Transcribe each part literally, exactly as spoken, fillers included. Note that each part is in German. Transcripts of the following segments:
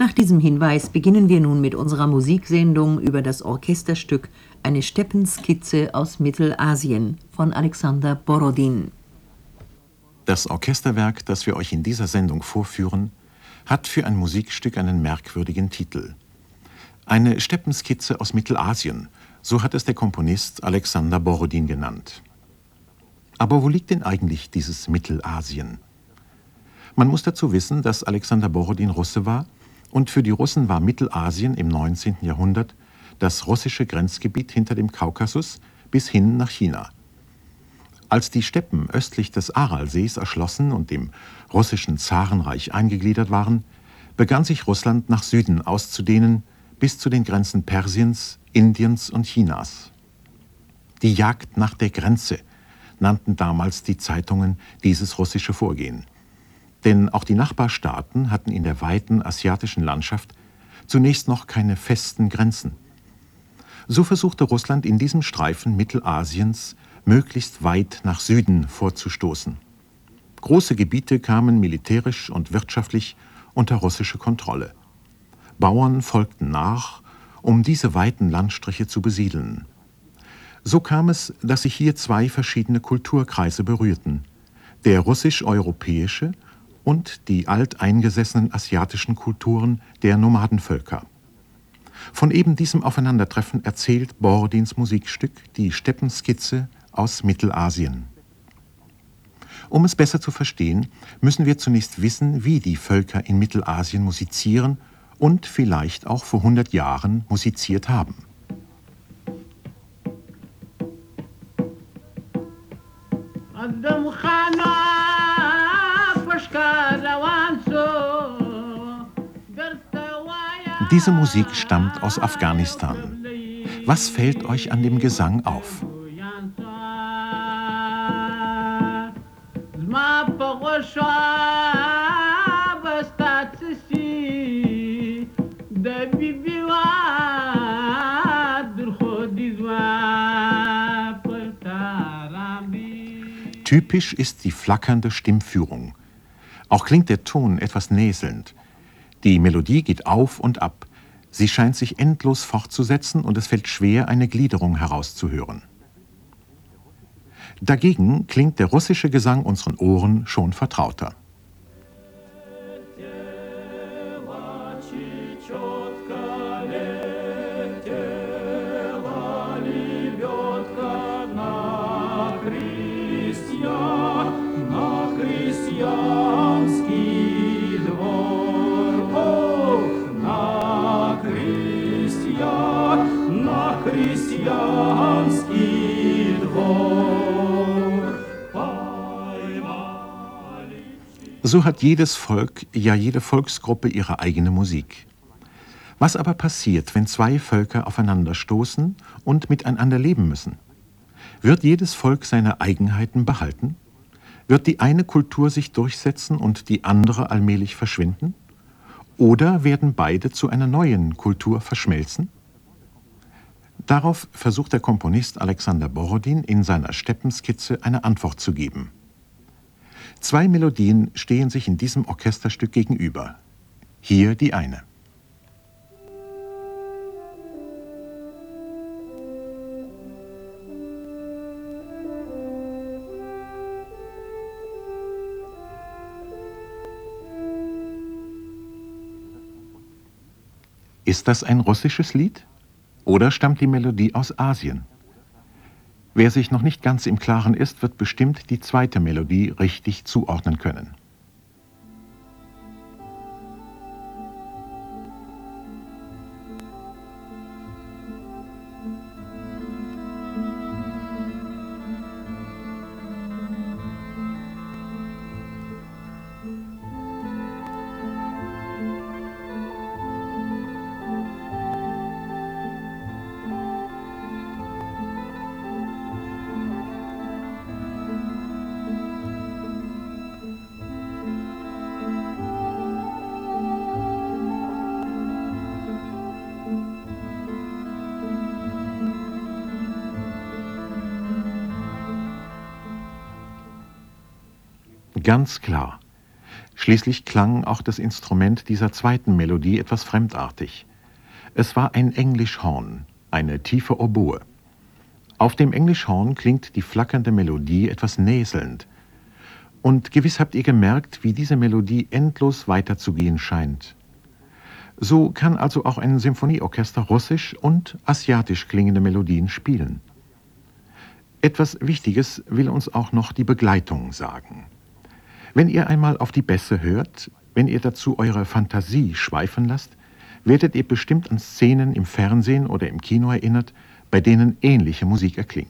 Nach diesem Hinweis beginnen wir nun mit unserer Musiksendung über das Orchesterstück Eine Steppenskizze aus Mittelasien von Alexander Borodin. Das Orchesterwerk, das wir euch in dieser Sendung vorführen, hat für ein Musikstück einen merkwürdigen Titel. Eine Steppenskizze aus Mittelasien, so hat es der Komponist Alexander Borodin genannt. Aber wo liegt denn eigentlich dieses Mittelasien? Man muss dazu wissen, dass Alexander Borodin Russe war und für die Russen war Mittelasien im neunzehnten Jahrhundert das russische Grenzgebiet hinter dem Kaukasus bis hin nach China. Als die Steppen östlich des Aralsees erschlossen und dem russischen Zarenreich eingegliedert waren, begann sich Russland nach Süden auszudehnen bis zu den Grenzen Persiens, Indiens und Chinas. Die Jagd nach der Grenze nannten damals die Zeitungen dieses russische Vorgehen. Denn auch die Nachbarstaaten hatten in der weiten asiatischen Landschaft zunächst noch keine festen Grenzen. So versuchte Russland in diesem Streifen Mittelasiens möglichst weit nach Süden vorzustoßen. Große Gebiete kamen militärisch und wirtschaftlich unter russische Kontrolle. Bauern folgten nach, um diese weiten Landstriche zu besiedeln. So kam es, dass sich hier zwei verschiedene Kulturkreise berührten: der russisch-europäische und die alteingesessenen asiatischen Kulturen der Nomadenvölker. Von eben diesem Aufeinandertreffen erzählt Borodins Musikstück Die Steppenskizze aus Mittelasien. Um es besser zu verstehen, müssen wir zunächst wissen, wie die Völker in Mittelasien musizieren und vielleicht auch vor hundert Jahren musiziert haben. Diese Musik stammt aus Afghanistan. Was fällt euch an dem Gesang auf? Typisch ist die flackernde Stimmführung. Auch klingt der Ton etwas näselnd. Die Melodie geht auf und ab. Sie scheint sich endlos fortzusetzen und es fällt schwer, eine Gliederung herauszuhören. Dagegen klingt der russische Gesang unseren Ohren schon vertrauter. So hat jedes Volk, ja jede Volksgruppe ihre eigene Musik. Was aber passiert, wenn zwei Völker aufeinanderstoßen und miteinander leben müssen? Wird jedes Volk seine Eigenheiten behalten? Wird die eine Kultur sich durchsetzen und die andere allmählich verschwinden? Oder werden beide zu einer neuen Kultur verschmelzen? Darauf versucht der Komponist Alexander Borodin in seiner Steppenskizze eine Antwort zu geben. Zwei Melodien stehen sich in diesem Orchesterstück gegenüber. Hier die eine. Ist das ein russisches Lied? Oder stammt die Melodie aus Asien? Wer sich noch nicht ganz im Klaren ist, wird bestimmt die zweite Melodie richtig zuordnen können. Ganz klar. Schließlich klang auch das Instrument dieser zweiten Melodie etwas fremdartig. Es war ein Englischhorn, eine tiefe Oboe. Auf dem Englischhorn klingt die flackernde Melodie etwas näselnd. Und gewiss habt ihr gemerkt, wie diese Melodie endlos weiterzugehen scheint. So kann also auch ein Symphonieorchester russisch und asiatisch klingende Melodien spielen. Etwas Wichtiges will uns auch noch die Begleitung sagen. Wenn ihr einmal auf die Bässe hört, wenn ihr dazu eure Fantasie schweifen lasst, werdet ihr bestimmt an Szenen im Fernsehen oder im Kino erinnert, bei denen ähnliche Musik erklingt.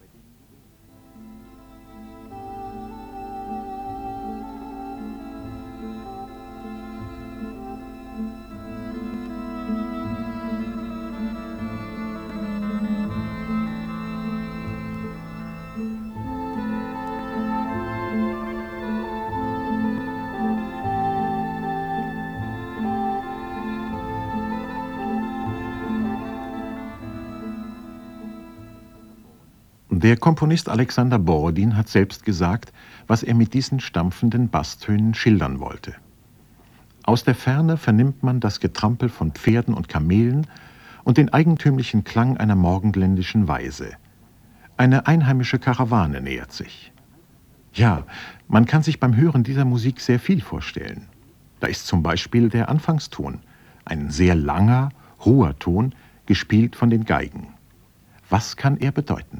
Der Komponist Alexander Borodin hat selbst gesagt, was er mit diesen stampfenden Basstönen schildern wollte. Aus der Ferne vernimmt man das Getrampel von Pferden und Kamelen und den eigentümlichen Klang einer morgenländischen Weise. Eine einheimische Karawane nähert sich. Ja, man kann sich beim Hören dieser Musik sehr viel vorstellen. Da ist zum Beispiel der Anfangston, ein sehr langer, hoher Ton, gespielt von den Geigen. Was kann er bedeuten?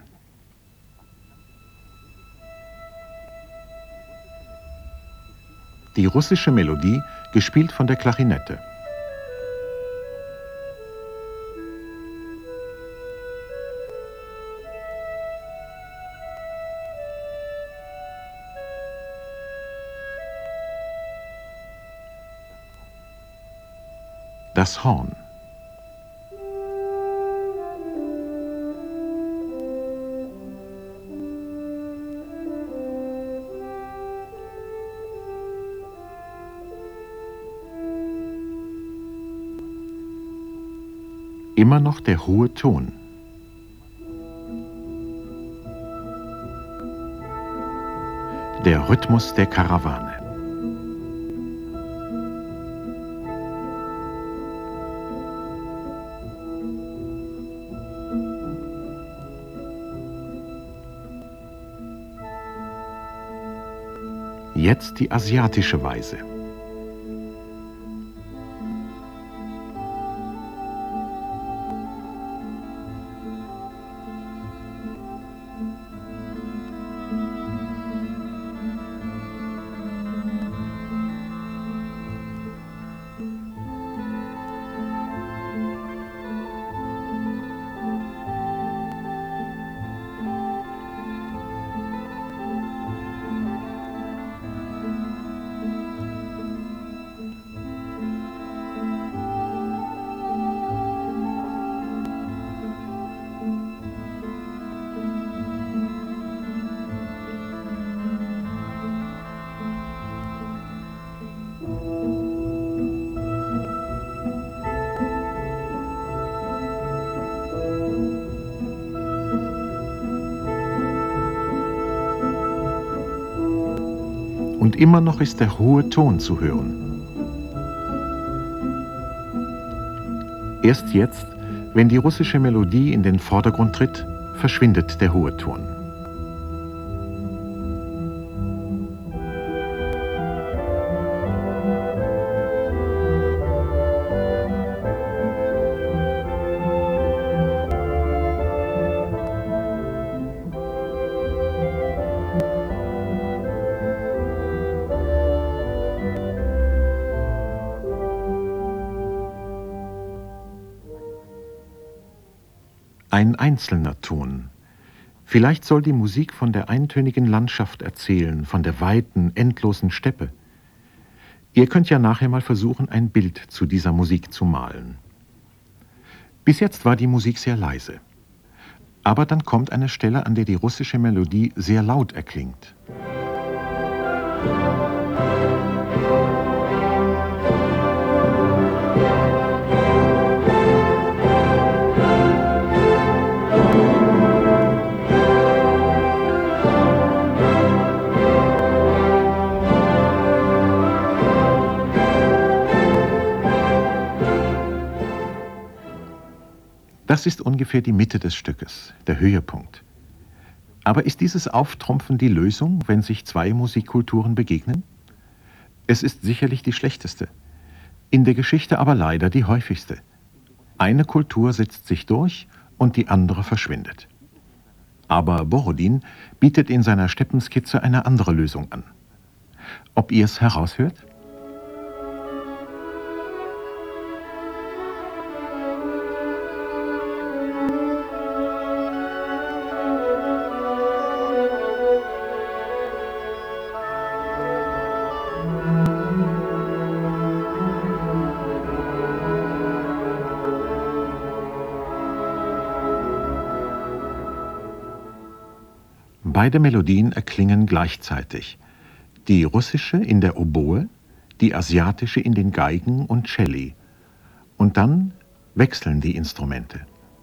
Die russische Melodie, gespielt von der Klarinette. Das Horn. Immer noch der hohe Ton. Der Rhythmus der Karawane. Jetzt die asiatische Weise. Und immer noch ist der hohe Ton zu hören. Erst jetzt, wenn die russische Melodie in den Vordergrund tritt, verschwindet der hohe Ton. Ein einzelner Ton. Vielleicht soll die Musik von der eintönigen Landschaft erzählen, von der weiten, endlosen Steppe. Ihr könnt ja nachher mal versuchen, ein Bild zu dieser Musik zu malen. Bis jetzt war die Musik sehr leise. Aber dann kommt eine Stelle, an der die russische Melodie sehr laut erklingt. Das ist ungefähr die Mitte des Stückes, der Höhepunkt. Aber ist dieses Auftrumpfen die Lösung, wenn sich zwei Musikkulturen begegnen? Es ist sicherlich die schlechteste, in der Geschichte aber leider die häufigste. Eine Kultur setzt sich durch und die andere verschwindet. Aber Borodin bietet in seiner Steppenskizze eine andere Lösung an. Ob ihr es heraushört? Beide Melodien erklingen gleichzeitig. Die russische in der Oboe, die asiatische in den Geigen und Celli. Und dann wechseln die Instrumente.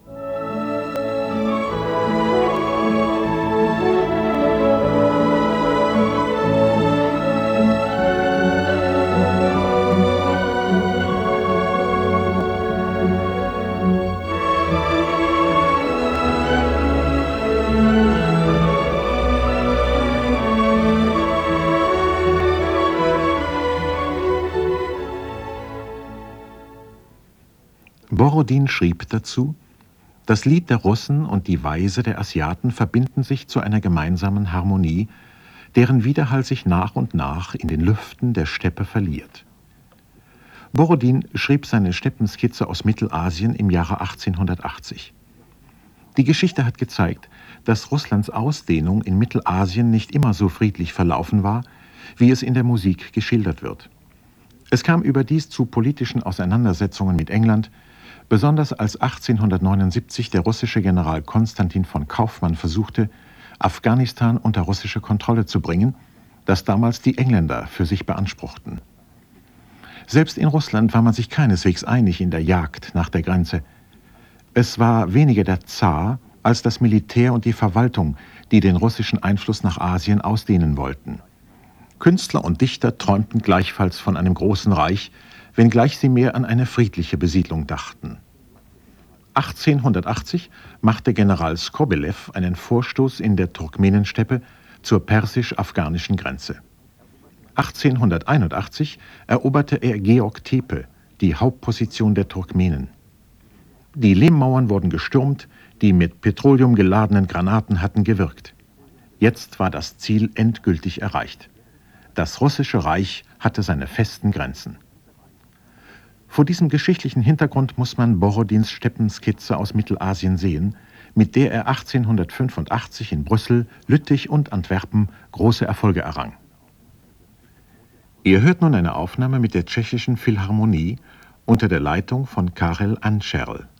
Borodin schrieb dazu: Das Lied der Russen und die Weise der Asiaten verbinden sich zu einer gemeinsamen Harmonie, deren Widerhall sich nach und nach in den Lüften der Steppe verliert. Borodin schrieb seine Steppenskizze aus Mittelasien im Jahre achtzehnhundertachtzig. Die Geschichte hat gezeigt, dass Russlands Ausdehnung in Mittelasien nicht immer so friedlich verlaufen war, wie es in der Musik geschildert wird. Es kam überdies zu politischen Auseinandersetzungen mit England, besonders als achtzehnhundertneunundsiebzig der russische General Konstantin von Kaufmann versuchte, Afghanistan unter russische Kontrolle zu bringen, das damals die Engländer für sich beanspruchten. Selbst in Russland war man sich keineswegs einig in der Jagd nach der Grenze. Es war weniger der Zar als das Militär und die Verwaltung, die den russischen Einfluss nach Asien ausdehnen wollten. Künstler und Dichter träumten gleichfalls von einem großen Reich, wenngleich sie mehr an eine friedliche Besiedlung dachten. achtzehnhundertachtzig machte General Skobelew einen Vorstoß in der Turkmenensteppe zur persisch-afghanischen Grenze. achtzehnhunderteinundachtzig eroberte er Georg Tepe, die Hauptposition der Turkmenen. Die Lehmmauern wurden gestürmt, die mit Petroleum geladenen Granaten hatten gewirkt. Jetzt war das Ziel endgültig erreicht. Das russische Reich hatte seine festen Grenzen. Vor diesem geschichtlichen Hintergrund muss man Borodins Steppenskizze aus Mittelasien sehen, mit der er achtzehnhundertfünfundachtzig in Brüssel, Lüttich und Antwerpen große Erfolge errang. Ihr hört nun eine Aufnahme mit der Tschechischen Philharmonie unter der Leitung von Karel Ančerl.